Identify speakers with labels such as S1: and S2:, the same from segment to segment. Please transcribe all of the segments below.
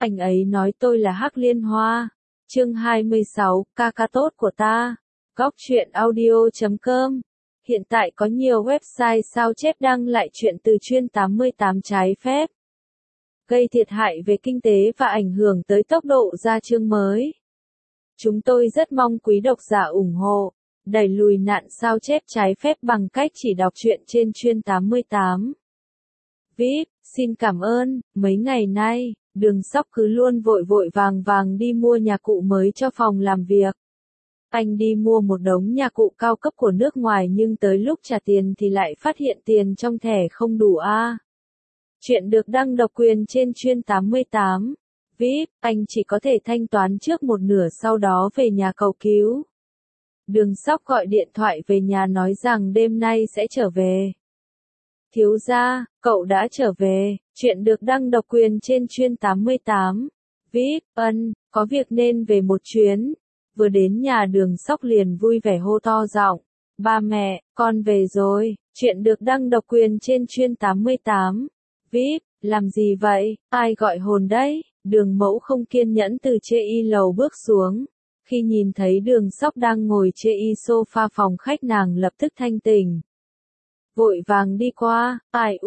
S1: anh ấy nói tôi là Hắc Liên Hoa. Chương 26, ca ca tốt của ta. Góc truyện audio.com. Hiện tại có nhiều website sao chép đăng lại truyện từ chuyên 88 trái phép, gây thiệt hại về kinh tế và ảnh hưởng tới tốc độ ra chương mới. Chúng tôi rất mong quý độc giả ủng hộ, đẩy lùi nạn sao chép trái phép bằng cách chỉ đọc truyện trên chuyên 88. VIP, xin cảm ơn. Mấy ngày nay, Đường Sóc cứ luôn vội vội vàng vàng đi mua nhà cụ mới cho phòng làm việc. Anh đi mua một đống nhà cụ cao cấp của nước ngoài nhưng tới lúc trả tiền thì lại phát hiện tiền trong thẻ không đủ a. Chuyện được đăng độc quyền trên chuyên 88. VIP, anh chỉ có thể thanh toán trước một nửa sau đó về nhà cầu cứu. Đường Sóc gọi điện thoại về nhà nói rằng đêm nay sẽ trở về. Thiếu gia, cậu đã trở về. Chuyện được đăng độc quyền trên chuyên 88. VIP, có việc nên về một chuyến. Vừa đến nhà Đường Sóc liền vui vẻ hô to giọng. Ba mẹ, con về rồi. Chuyện được đăng độc quyền trên chuyên 88. VIP, làm gì vậy? Ai gọi hồn đấy? Đường Mẫu không kiên nhẫn từ chê y lầu bước xuống. Khi nhìn thấy Đường Sóc đang ngồi chê y sofa phòng khách nàng lập tức thanh tỉnh. Vội vàng đi qua,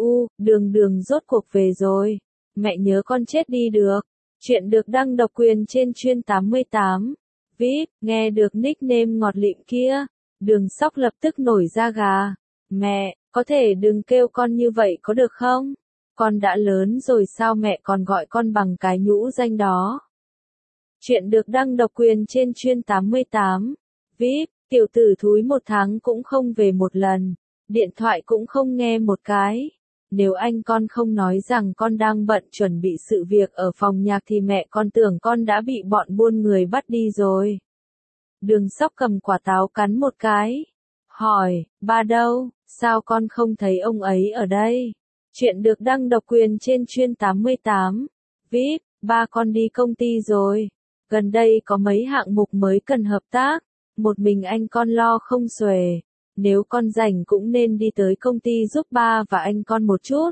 S1: Đường rốt cuộc về rồi. Mẹ nhớ con chết đi được. Chuyện được đăng độc quyền trên chuyên 88. VIP, nghe được nickname ngọt lịm kia. Đường Sóc lập tức nổi da gà. Mẹ, có thể đừng kêu con như vậy có được không? Con đã lớn rồi sao mẹ còn gọi con bằng cái nhũ danh đó? Chuyện được đăng độc quyền trên chuyên 88. VIP, tiểu tử thúi 1 tháng cũng không về một lần. Điện thoại cũng không nghe một cái. Nếu anh con không nói rằng con đang bận chuẩn bị sự việc ở phòng nhạc thì mẹ con tưởng con đã bị bọn buôn người bắt đi rồi. Đường Sóc cầm quả táo cắn một cái. Hỏi, ba đâu, sao con không thấy ông ấy ở đây? Chuyện được đăng độc quyền trên chuyên 88. VIP, ba con đi công ty rồi. Gần đây có mấy hạng mục mới cần hợp tác. Một mình anh con lo không xuể. Nếu con rảnh cũng nên đi tới công ty giúp ba và anh con một chút.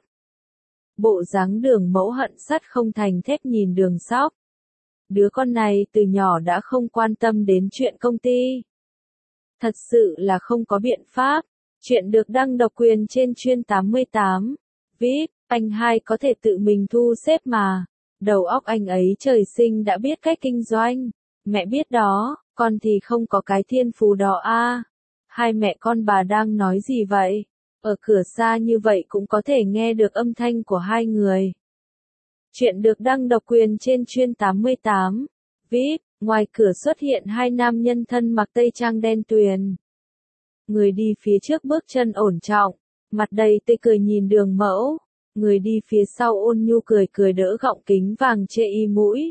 S1: Bộ dáng Đường Mẫu hận sắt không thành thép nhìn Đường Sóc. Đứa con này từ nhỏ đã không quan tâm đến chuyện công ty. Thật sự là không có biện pháp. Chuyện được đăng độc quyền trên chuyên 88. VIP, anh hai có thể tự mình thu xếp mà. Đầu óc anh ấy trời sinh đã biết cách kinh doanh. Mẹ biết đó, con thì không có cái thiên phú đó a. Hai mẹ con bà đang nói gì vậy? Ở cửa xa như vậy cũng có thể nghe được âm thanh của hai người. Chuyện được đăng độc quyền trên chuyên 88. VIP, ngoài cửa xuất hiện 2 nam nhân thân mặc tây trang đen tuyền. Người đi phía trước bước chân ổn trọng, mặt đầy tươi cười nhìn Đường Mẫu. Người đi phía sau ôn nhu cười cười đỡ gọng kính vàng chê y mũi.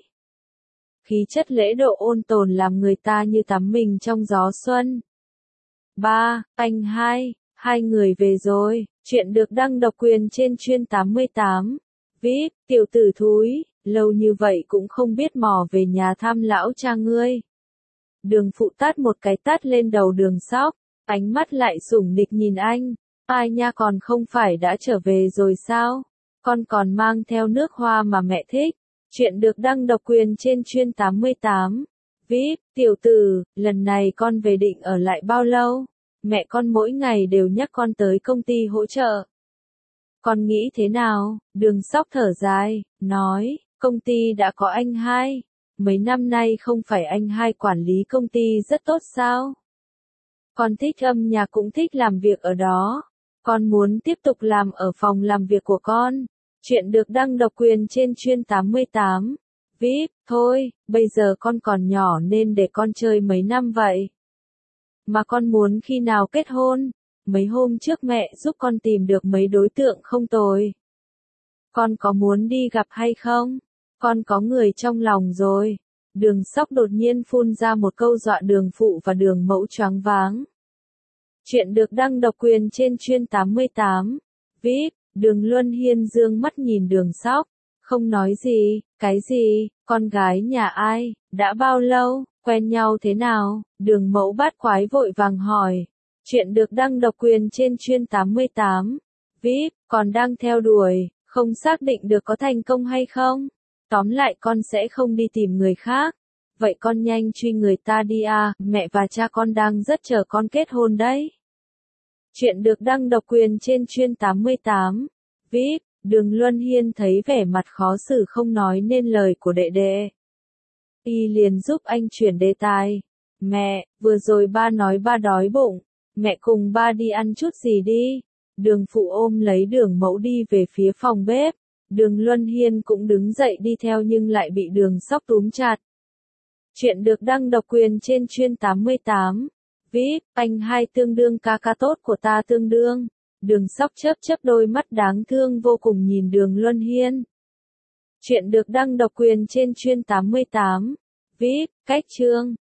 S1: Khí chất lễ độ ôn tồn làm người ta như tắm mình trong gió xuân. Ba, anh hai người về rồi. Chuyện được đăng độc quyền trên chuyên 88. VIP, tiểu tử thúi, lâu như vậy cũng không biết mò về nhà thăm lão cha ngươi. Đường Phụ tát một cái tát lên đầu Đường Sóc, ánh mắt lại sủng nịch nhìn anh. Ai nha, còn không phải đã trở về rồi sao? Con còn mang theo nước hoa mà mẹ thích. Chuyện được đăng độc quyền trên chuyên 88. VIP, tiểu tử, lần này con về định ở lại bao lâu? Mẹ con mỗi ngày đều nhắc con tới công ty hỗ trợ. Con nghĩ thế nào? Đường Sóc thở dài, nói, công ty đã có anh hai. Mấy năm nay không phải anh hai quản lý công ty rất tốt sao? Con thích âm nhạc cũng thích làm việc ở đó. Con muốn tiếp tục làm ở phòng làm việc của con. Chuyện được đăng độc quyền trên chuyên 88. VIP, thôi, bây giờ con còn nhỏ nên để con chơi mấy năm vậy. Mà con muốn khi nào kết hôn? Mấy hôm trước mẹ giúp con tìm được mấy đối tượng không tồi. Con có muốn đi gặp hay không? Con có người trong lòng rồi. Đường Sóc đột nhiên phun ra một câu dọa Đường Phụ và Đường Mẫu choáng váng. Chuyện được đăng độc quyền trên chuyên 88. VIP, Đường Luân Hiên dương mắt nhìn Đường Sóc, không nói gì. Cái gì? Con gái nhà ai? Đã bao lâu? Quen nhau thế nào? Đường Mẫu bát quái vội vàng hỏi. Chuyện được đăng độc quyền trên chuyên 88. VIP, còn đang theo đuổi, không xác định được có thành công hay không. Tóm lại con sẽ không đi tìm người khác. Vậy con nhanh truy người ta đi à, mẹ và cha con đang rất chờ con kết hôn đấy. Chuyện được đăng độc quyền trên Chuyên 88. VIP, Đường Luân Hiên thấy vẻ mặt khó xử không nói nên lời của đệ đệ. Y liền giúp anh chuyển đề tài. Mẹ, vừa rồi ba nói ba đói bụng. Mẹ cùng ba đi ăn chút gì đi. Đường phụ ôm lấy Đường mẫu đi về phía phòng bếp. Đường Luân Hiên cũng đứng dậy đi theo nhưng lại bị Đường Sóc túm chặt. Chuyện được đăng độc quyền trên Chuyên 88. VIP, anh hai tương đương ca ca tốt của ta tương đương. Đường Sóc chớp chớp đôi mắt đáng thương vô cùng nhìn Đường Luân Hiên. Chuyện được đăng độc quyền trên Chuyên 88. VIP, cách chương.